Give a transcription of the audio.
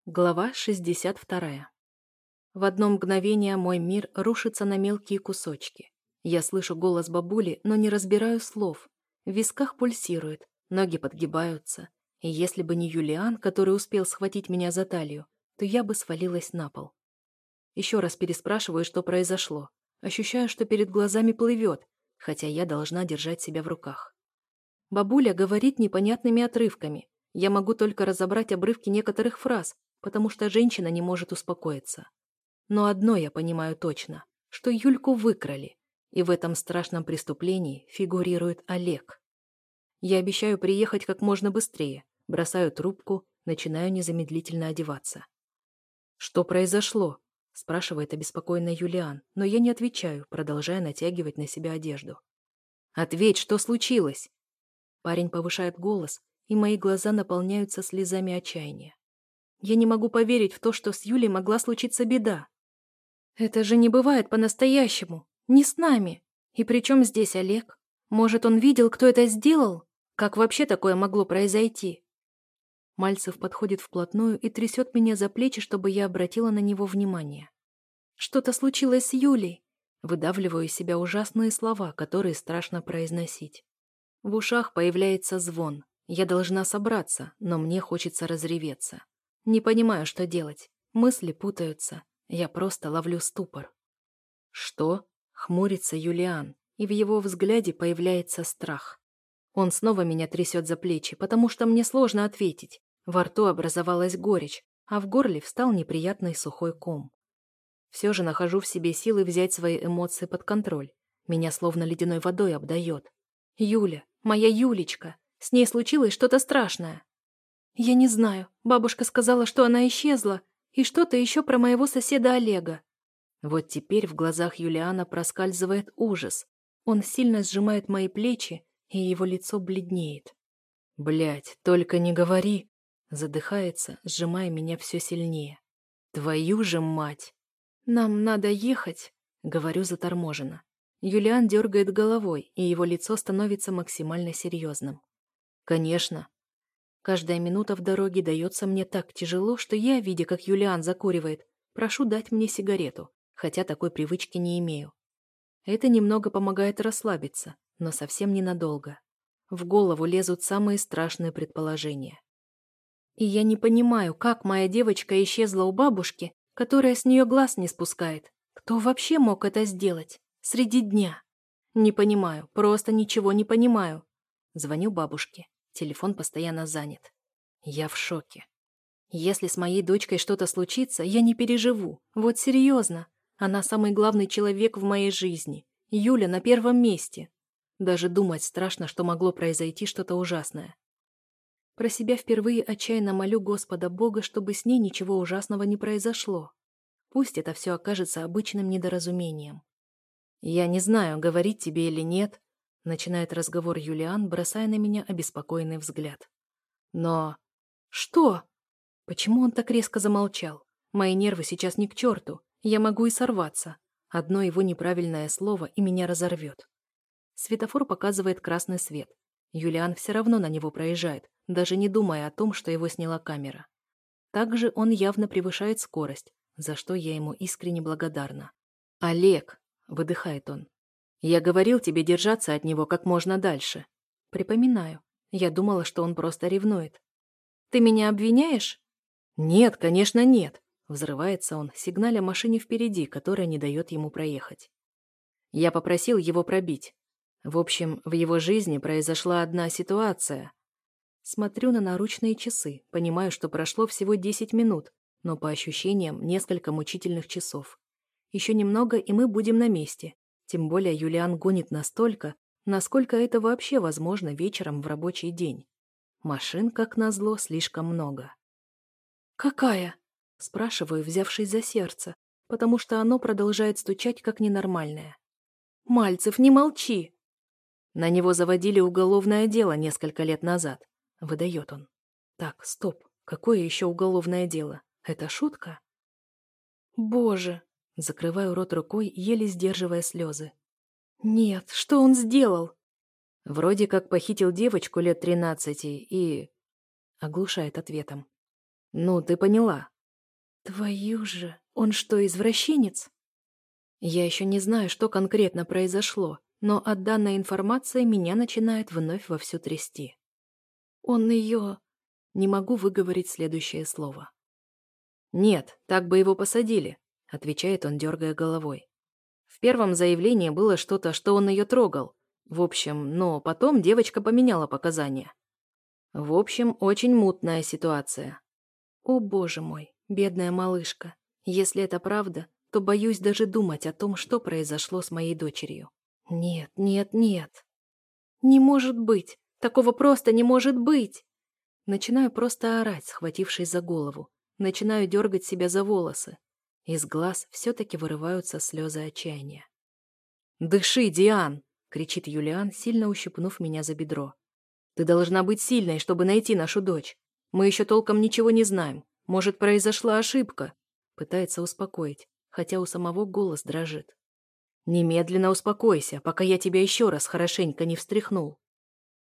Глава 62. В одно мгновение мой мир рушится на мелкие кусочки. Я слышу голос бабули, но не разбираю слов. В висках пульсирует, ноги подгибаются. И если бы не Юлиан, который успел схватить меня за талию, то я бы свалилась на пол. Еще раз переспрашиваю, что произошло. Ощущаю, что перед глазами плывет, хотя я должна держать себя в руках. Бабуля говорит непонятными отрывками. Я могу только разобрать обрывки некоторых фраз, потому что женщина не может успокоиться. Но одно я понимаю точно, что Юльку выкрали, и в этом страшном преступлении фигурирует Олег. Я обещаю приехать как можно быстрее, бросаю трубку, начинаю незамедлительно одеваться. «Что произошло?» – спрашивает обеспокоенный Юлиан, но я не отвечаю, продолжая натягивать на себя одежду. «Ответь, что случилось?» Парень повышает голос, и мои глаза наполняются слезами отчаяния. Я не могу поверить в то, что с Юлей могла случиться беда. Это же не бывает по-настоящему. Не с нами. И при чем здесь Олег? Может, он видел, кто это сделал? Как вообще такое могло произойти? Мальцев подходит вплотную и трясет меня за плечи, чтобы я обратила на него внимание. Что-то случилось с Юлей. Выдавливаю из себя ужасные слова, которые страшно произносить. В ушах появляется звон. Я должна собраться, но мне хочется разреветься. Не понимаю, что делать. Мысли путаются. Я просто ловлю ступор. «Что?» — хмурится Юлиан, и в его взгляде появляется страх. Он снова меня трясет за плечи, потому что мне сложно ответить. Во рту образовалась горечь, а в горле встал неприятный сухой ком. Все же нахожу в себе силы взять свои эмоции под контроль. Меня словно ледяной водой обдает. «Юля, моя Юлечка, с ней случилось что-то страшное». «Я не знаю. Бабушка сказала, что она исчезла, и что-то еще про моего соседа Олега». Вот теперь в глазах Юлиана проскальзывает ужас. Он сильно сжимает мои плечи, и его лицо бледнеет. «Блядь, только не говори!» Задыхается, сжимая меня все сильнее. «Твою же мать!» «Нам надо ехать», — говорю заторможенно. Юлиан дергает головой, и его лицо становится максимально серьезным. «Конечно». Каждая минута в дороге дается мне так тяжело, что я, видя, как Юлиан закуривает, прошу дать мне сигарету, хотя такой привычки не имею. Это немного помогает расслабиться, но совсем ненадолго. В голову лезут самые страшные предположения. И я не понимаю, как моя девочка исчезла у бабушки, которая с нее глаз не спускает. Кто вообще мог это сделать? Среди дня. Не понимаю, просто ничего не понимаю. Звоню бабушке. Телефон постоянно занят. Я в шоке. Если с моей дочкой что-то случится, я не переживу. Вот серьезно. Она самый главный человек в моей жизни. Юля на первом месте. Даже думать страшно, что могло произойти что-то ужасное. Про себя впервые отчаянно молю Господа Бога, чтобы с ней ничего ужасного не произошло. Пусть это все окажется обычным недоразумением. «Я не знаю, говорить тебе или нет», — начинает разговор Юлиан, бросая на меня обеспокоенный взгляд. «Но...» «Что?» Почему он так резко замолчал? Мои нервы сейчас ни к черту. Я могу и сорваться. Одно его неправильное слово, и меня разорвет. Светофор показывает красный свет. Юлиан все равно на него проезжает, даже не думая о том, что его сняла камера. Также он явно превышает скорость, за что я ему искренне благодарна. «Олег!» — выдыхает он. «Я говорил тебе держаться от него как можно дальше». Припоминаю. Я думала, что он просто ревнует. «Ты меня обвиняешь?» «Нет, конечно, нет!» — взрывается он, сигналя машине впереди, которая не дает ему проехать. Я попросил его пробить. В общем, в его жизни произошла одна ситуация. Смотрю на наручные часы, понимаю, что прошло всего 10 минут, но по ощущениям несколько мучительных часов. Еще немного, и мы будем на месте. Тем более Юлиан гонит настолько, насколько это вообще возможно вечером в рабочий день. Машин, как назло, слишком много. «Какая?» – спрашиваю, взявшись за сердце, потому что оно продолжает стучать, как ненормальное. «Мальцев, не молчи!» На него заводили уголовное дело несколько лет назад. Выдает он. Так, стоп. Какое еще уголовное дело? Это шутка? Боже! Закрываю рот рукой, еле сдерживая слезы. Нет, что он сделал? Вроде как похитил девочку лет 13 и... Оглушает ответом. Ну, ты поняла. Твою же, он что, извращенец? Я еще не знаю, что конкретно произошло, но от данной информации меня начинает вновь вовсю трясти. Он ее... Не могу выговорить следующее слово. «Нет, так бы его посадили», — отвечает он, дергая головой. В первом заявлении было что-то, что он ее трогал. В общем, но потом девочка поменяла показания. В общем, очень мутная ситуация. О, боже мой, бедная малышка. Если это правда, то боюсь даже думать о том, что произошло с моей дочерью. Нет, нет, нет. Не может быть. Такого просто не может быть. Начинаю просто орать, схватившись за голову. Начинаю дергать себя за волосы. Из глаз все-таки вырываются слезы отчаяния. «Дыши, Диан!» — кричит Юлиан, сильно ущипнув меня за бедро. «Ты должна быть сильной, чтобы найти нашу дочь. Мы еще толком ничего не знаем. Может, произошла ошибка?» Пытается успокоить, хотя у самого голос дрожит. «Немедленно успокойся, пока я тебя еще раз хорошенько не встряхнул».